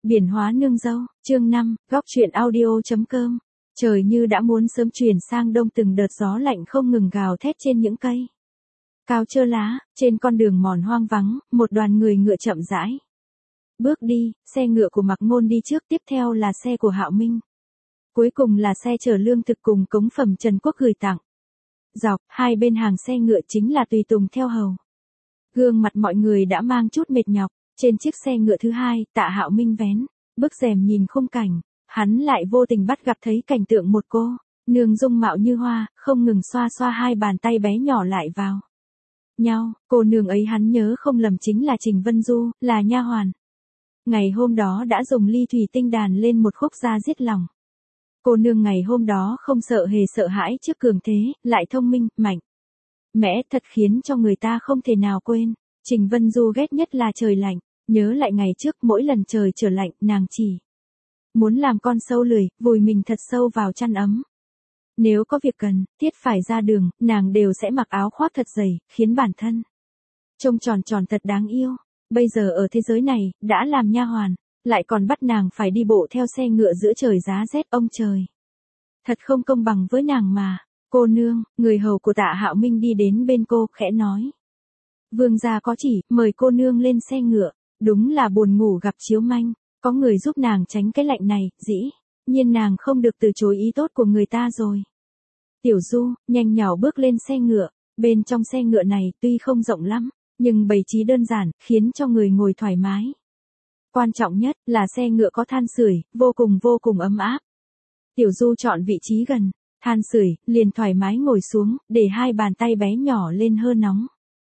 Biển hóa nương dâu, chương 5, góc truyện audio.com. Trời như đã muốn sớm chuyển sang đông, từng đợt gió lạnh không ngừng gào thét trên những cây cao trơ lá, trên con đường mòn hoang vắng, một đoàn người ngựa chậm rãi bước đi, xe ngựa của Mạc Ngôn đi trước, tiếp theo là xe của Hạo Minh. Cuối cùng là xe chở lương thực cùng cống phẩm Trần Quốc gửi tặng. Dọc hai bên hàng xe ngựa chính là tùy tùng theo hầu. Gương mặt mọi người đã mang chút mệt nhọc. Trên chiếc xe ngựa thứ hai, Tạ Hạo Minh vén bức rèm nhìn khung cảnh, hắn lại vô tình bắt gặp thấy cảnh tượng một cô nương dung mạo như hoa, không ngừng xoa xoa hai bàn tay bé nhỏ lại vào nhau. Cô nương ấy hắn nhớ không lầm chính là Trình Vân Du, là nha hoàn ngày hôm đó đã dùng ly thủy tinh đàn lên một khúc ra giết lòng. Cô nương ngày hôm đó không sợ hề sợ hãi trước cường thế, lại thông minh, mạnh mẽ, thật khiến cho người ta không thể nào quên. Trình Vân Du ghét nhất là trời lạnh, nhớ lại ngày trước mỗi lần trời trở lạnh, nàng chỉ muốn làm con sâu lười, vùi mình thật sâu vào chăn ấm. Nếu có việc cần, thiết phải ra đường, nàng đều sẽ mặc áo khoác thật dày, khiến bản thân trông tròn tròn thật đáng yêu. Bây giờ ở thế giới này, đã làm nha hoàn, lại còn bắt nàng phải đi bộ theo xe ngựa giữa trời giá rét, ông trời. Thật không công bằng với nàng mà. Cô nương, người hầu của Tạ Hạo Minh đi đến bên cô, khẽ nói. Vương gia có chỉ, mời cô nương lên xe ngựa. Đúng là buồn ngủ gặp chiếu manh, có người giúp nàng tránh cái lạnh này, dĩ nhiên nàng không được từ chối ý tốt của người ta rồi. Tiểu Du, nhanh nhảu bước lên xe ngựa, bên trong xe ngựa này tuy không rộng lắm, nhưng bày trí đơn giản, khiến cho người ngồi thoải mái. Quan trọng nhất là xe ngựa có than sưởi, vô cùng ấm áp. Tiểu Du chọn vị trí gần than sưởi, liền thoải mái ngồi xuống, để hai bàn tay bé nhỏ lên hơi nóng.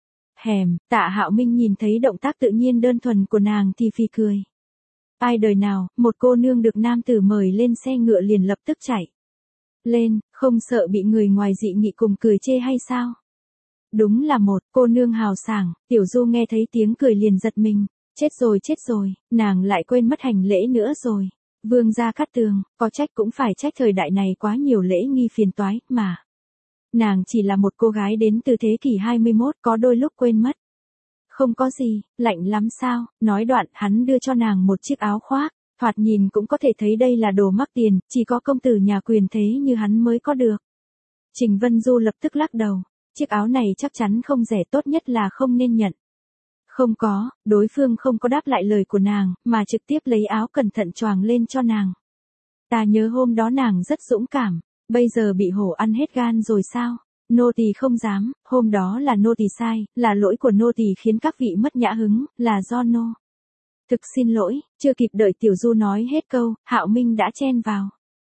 Tạ Hạo Minh nhìn thấy động tác tự nhiên đơn thuần của nàng thì phì cười. Ai đời nào, một cô nương được nam tử mời lên xe ngựa liền lập tức chạy lên, không sợ bị người ngoài dị nghị cùng cười chê hay sao? Đúng là một cô nương hào sảng. Tiểu Du nghe thấy tiếng cười liền giật mình. Chết rồi, nàng lại quên mất hành lễ nữa rồi. Vương gia Cát Tường, có trách cũng phải trách thời đại này quá nhiều lễ nghi phiền toái, mà nàng chỉ là một cô gái đến từ thế kỷ 21, có đôi lúc quên mất. Không có gì, lạnh lắm sao? Nói đoạn, hắn đưa cho nàng một chiếc áo khoác, thoạt nhìn cũng có thể thấy đây là đồ mắc tiền, chỉ có công tử nhà quyền thế như hắn mới có được. Trình Vân Du lập tức lắc đầu, chiếc áo này chắc chắn không rẻ, tốt nhất là không nên nhận. Không có, đối phương không có đáp lại lời của nàng, mà trực tiếp lấy áo cẩn thận choàng lên cho nàng. Ta nhớ hôm đó nàng rất dũng cảm, bây giờ bị hổ ăn hết gan rồi sao? Nô tỳ không dám, hôm đó là nô tỳ sai, là lỗi của nô tỳ khiến các vị mất nhã hứng, là do nô. Thực xin lỗi. Chưa kịp đợi Tiểu Du nói hết câu, Hạo Minh đã chen vào.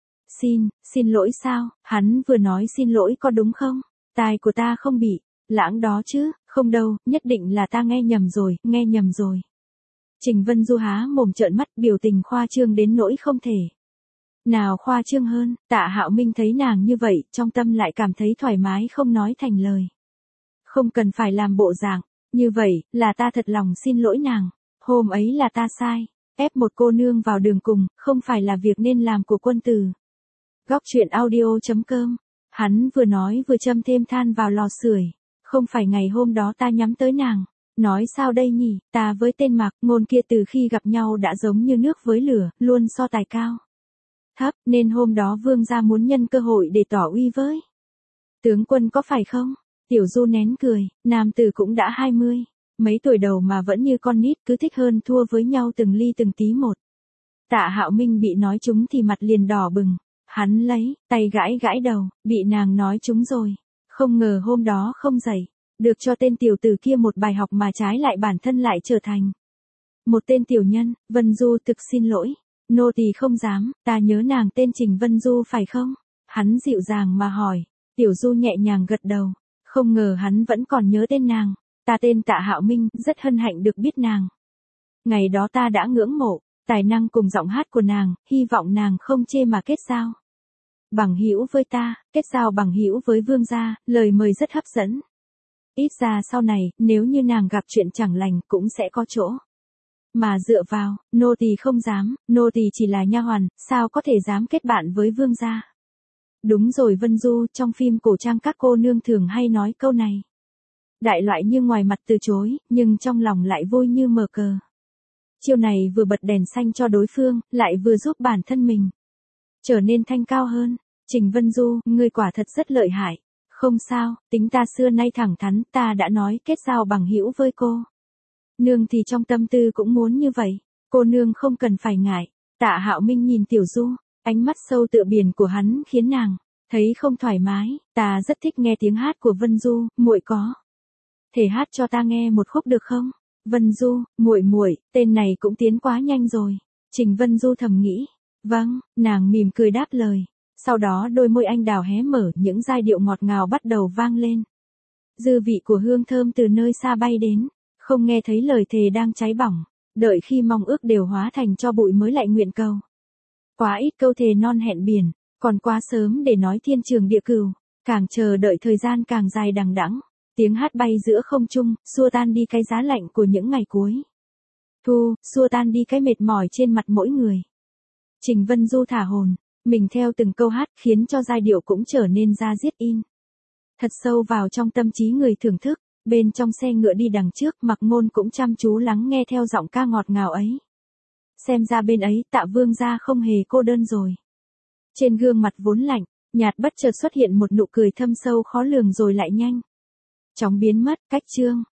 Xin lỗi sao? Hắn vừa nói xin lỗi có đúng không? Tai của ta không bị lãng đó chứ? Không đâu, nhất định là ta nghe nhầm rồi. Trình Vân Du há mồm trợn mắt, biểu tình khoa trương đến nỗi không thể nào khoa trương hơn. Tạ Hạo Minh thấy nàng như vậy, trong tâm lại cảm thấy thoải mái không nói thành lời. Không cần phải làm bộ dạng như vậy, là ta thật lòng xin lỗi nàng. Hôm ấy là ta sai, ép một cô nương vào đường cùng, không phải là việc nên làm của quân tử. Góc truyện audio.com. Hắn vừa nói vừa châm thêm than vào lò sưởi. Không phải ngày hôm đó ta nhắm tới nàng. Nói sao đây nhỉ, ta với tên Mạc Ngôn kia từ khi gặp nhau đã giống như nước với lửa, luôn so tài cao thấp, nên hôm đó vương gia muốn nhân cơ hội để tỏ uy với tướng quân, có phải không? Tiểu Du nén cười, nam tử cũng đã 20 mấy tuổi đầu mà vẫn như con nít, cứ thích hơn thua với nhau từng ly từng tí một. Tạ Hạo Minh bị nói trúng thì mặt liền đỏ bừng, hắn lấy tay gãi đầu, bị nàng nói trúng rồi. Không ngờ hôm đó không dạy được cho tên tiểu tử kia một bài học, mà trái lại bản thân lại trở thành một tên tiểu nhân. Vân Du, thực xin lỗi, nô tỳ không dám. Ta nhớ nàng tên Trình Vân Du phải không? Hắn dịu dàng mà hỏi. Tiểu Du nhẹ nhàng gật đầu, không ngờ hắn vẫn còn nhớ tên nàng. Ta tên Tạ Hạo Minh, rất hân hạnh được biết nàng. Ngày đó ta đã ngưỡng mộ tài năng cùng giọng hát của nàng, hy vọng nàng không chê mà kết giao bằng hữu với ta. Kết giao bằng hữu với vương gia, lời mời rất hấp dẫn. Ít ra sau này, nếu như nàng gặp chuyện chẳng lành, cũng sẽ có chỗ mà dựa vào. Nô tỳ không dám, nô tỳ chỉ là nha hoàn, sao có thể dám kết bạn với vương gia? Đúng rồi Vân Du, trong phim cổ trang các cô nương thường hay nói câu này. Đại loại như ngoài mặt từ chối, nhưng trong lòng lại vui như mở cờ. Chiêu này vừa bật đèn xanh cho đối phương, lại vừa giúp bản thân mình trở nên thanh cao hơn. Trình Vân Du, ngươi quả thật rất lợi hại. Không sao, tính ta xưa nay thẳng thắn, ta đã nói kết giao bằng hữu với cô. Nương thì trong tâm tư cũng muốn như vậy. Cô nương không cần phải ngại. Tạ Hạo Minh nhìn Tiểu Du, ánh mắt sâu tựa biển của hắn khiến nàng thấy không thoải mái. Ta rất thích nghe tiếng hát của Vân Du, muội có thể hát cho ta nghe một khúc được không? Vân Du, muội, tên này cũng tiến quá nhanh rồi. Trình Vân Du thầm nghĩ. Vâng, nàng mỉm cười đáp lời. Sau đó đôi môi anh đào hé mở, những giai điệu ngọt ngào bắt đầu vang lên. Dư vị của hương thơm từ nơi xa bay đến, không nghe thấy lời thề đang cháy bỏng, đợi khi mong ước đều hóa thành tro bụi mới lại nguyện cầu. Quá ít câu thề non hẹn biển, còn quá sớm để nói thiên trường địa cửu, càng chờ đợi thời gian càng dài đằng đẵng. Tiếng hát bay giữa không trung, xua tan đi cái giá lạnh của những ngày cuối thu, xua tan đi cái mệt mỏi trên mặt mỗi người. Trình Vân Du thả hồn, mình theo từng câu hát khiến cho giai điệu cũng trở nên da diết in thật sâu vào trong tâm trí người thưởng thức. Bên trong xe ngựa đi đằng trước, Mặc Ngôn cũng chăm chú lắng nghe theo giọng ca ngọt ngào ấy. Xem ra bên ấy Tạ Vương gia không hề cô đơn rồi. Trên gương mặt vốn lạnh, nhạt bất chợt xuất hiện một nụ cười thâm sâu khó lường rồi lại nhanh chóng biến mất. Cách chương